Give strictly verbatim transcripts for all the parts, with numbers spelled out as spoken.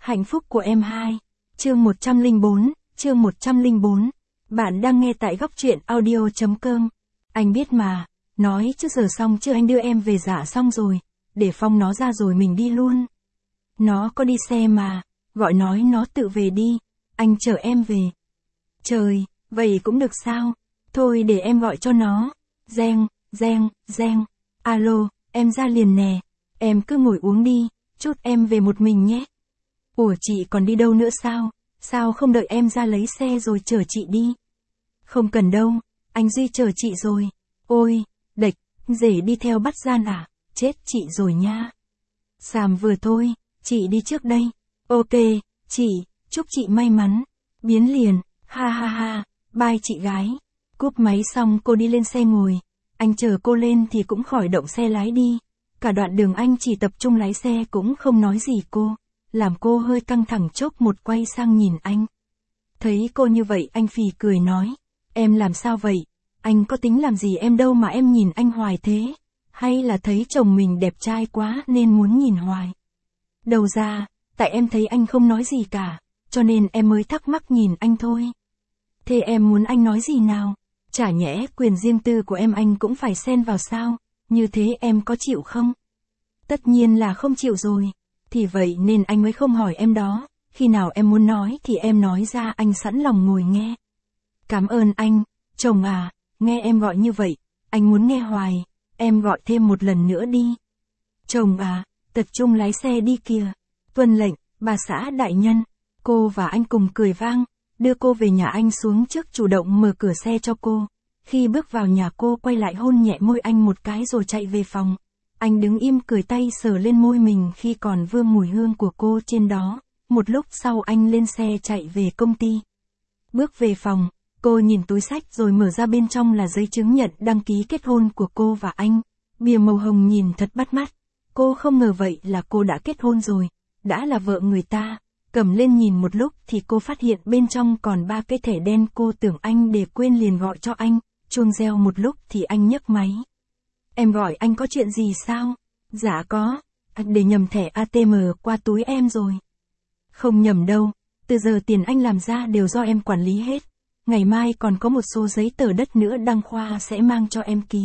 Hạnh phúc của em hai. Chương một trăm lẻ bốn, chương một trăm lẻ bốn. Bạn đang nghe tại góc truyện audio chấm com. Anh biết mà, nói chứ giờ xong chưa, anh đưa em về dạ xong rồi, để Phong nó ra rồi mình đi luôn. Nó có đi xe mà, gọi nói nó tự về đi, anh chở em về. Trời, vậy cũng được sao? Thôi để em gọi cho nó. Reng, reng, reng. Alo, em ra liền nè. Em cứ ngồi uống đi, chút em về một mình nhé. Ủa chị còn đi đâu nữa sao? Sao không đợi em ra lấy xe rồi chở chị đi? Không cần đâu, anh Duy chở chị rồi. Ôi, đệch, rể đi theo bắt gian à? Chết chị rồi nha. Xàm vừa thôi, chị đi trước đây. Ok, chị, chúc chị may mắn. Biến liền, ha ha ha, bye chị gái. Cúp máy xong cô đi lên xe ngồi. Anh chờ cô lên thì cũng khỏi động xe lái đi. Cả đoạn đường anh chỉ tập trung lái xe cũng không nói gì cô. Làm cô hơi căng thẳng, chốc một quay sang nhìn anh. Thấy cô như vậy anh phì cười nói. Em làm sao vậy? Anh có tính làm gì em đâu mà em nhìn anh hoài thế? Hay là thấy chồng mình đẹp trai quá nên muốn nhìn hoài? Đầu ra, tại em thấy anh không nói gì cả, cho nên em mới thắc mắc nhìn anh thôi. Thế em muốn anh nói gì nào? Chả nhẽ quyền riêng tư của em anh cũng phải xen vào sao? Như thế em có chịu không? Tất nhiên là không chịu rồi. Thì vậy nên anh mới không hỏi em đó. Khi nào em muốn nói thì em nói ra, anh sẵn lòng ngồi nghe. Cảm ơn anh, chồng à, nghe em gọi như vậy, anh muốn nghe hoài, em gọi thêm một lần nữa đi. Chồng à, tập trung lái xe đi kìa. Tuân lệnh, bà xã đại nhân. Cô và anh cùng cười vang, đưa cô về nhà anh xuống trước, chủ động mở cửa xe cho cô. Khi bước vào nhà cô quay lại hôn nhẹ môi anh một cái rồi chạy về phòng. Anh đứng im cười, tay sờ lên môi mình khi còn vương mùi hương của cô trên đó. Một lúc sau anh lên xe chạy về công ty. Bước về phòng, cô nhìn túi xách rồi mở ra, bên trong là giấy chứng nhận đăng ký kết hôn của cô và anh. Bìa màu hồng nhìn thật bắt mắt. Cô không ngờ vậy là cô đã kết hôn rồi, đã là vợ người ta. Cầm lên nhìn một lúc thì cô phát hiện bên trong còn ba cái thẻ đen. Cô tưởng anh để quên liền gọi cho anh. Chuông reo một lúc thì anh nhấc máy. Em gọi anh có chuyện gì sao? Dạ có, anh để nhầm thẻ a tê em qua túi em rồi. Không nhầm đâu, từ giờ tiền anh làm ra đều do em quản lý hết. Ngày mai còn có một số giấy tờ đất nữa đăng khoa sẽ mang cho em ký.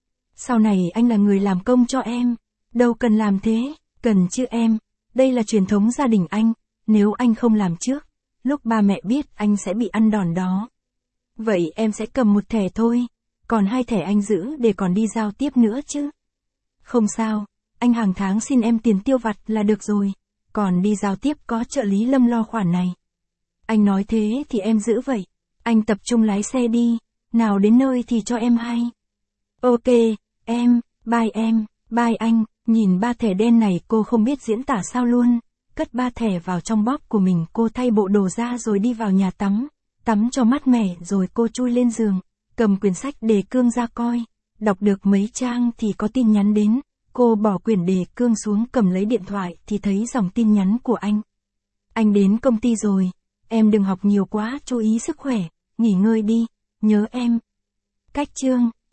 Sau này anh là người làm công cho em. Đâu cần làm thế, cần chứ em. Đây là truyền thống gia đình anh, nếu anh không làm trước, lúc ba mẹ biết anh sẽ bị ăn đòn đó. Vậy em sẽ cầm một thẻ thôi, còn hai thẻ anh giữ để còn đi giao tiếp nữa chứ. Không sao, anh hàng tháng xin em tiền tiêu vặt là được rồi, còn đi giao tiếp có trợ lý Lâm lo khoản này. Anh nói thế thì em giữ vậy, anh tập trung lái xe đi, nào đến nơi thì cho em hay. Ok, em, bye em, bye anh. Nhìn ba thẻ đen này cô không biết diễn tả sao luôn. Cất ba thẻ vào trong bóp của mình, cô thay bộ đồ ra rồi đi vào nhà tắm. Tắm cho mát mẻ rồi cô chui lên giường, cầm quyển sách đề cương ra coi. Đọc được mấy trang thì có tin nhắn đến. Cô bỏ quyển đề cương xuống, cầm lấy điện thoại thì thấy dòng tin nhắn của anh. Anh đến công ty rồi, em đừng học nhiều quá, chú ý sức khỏe, nghỉ ngơi đi, nhớ em. Cách chương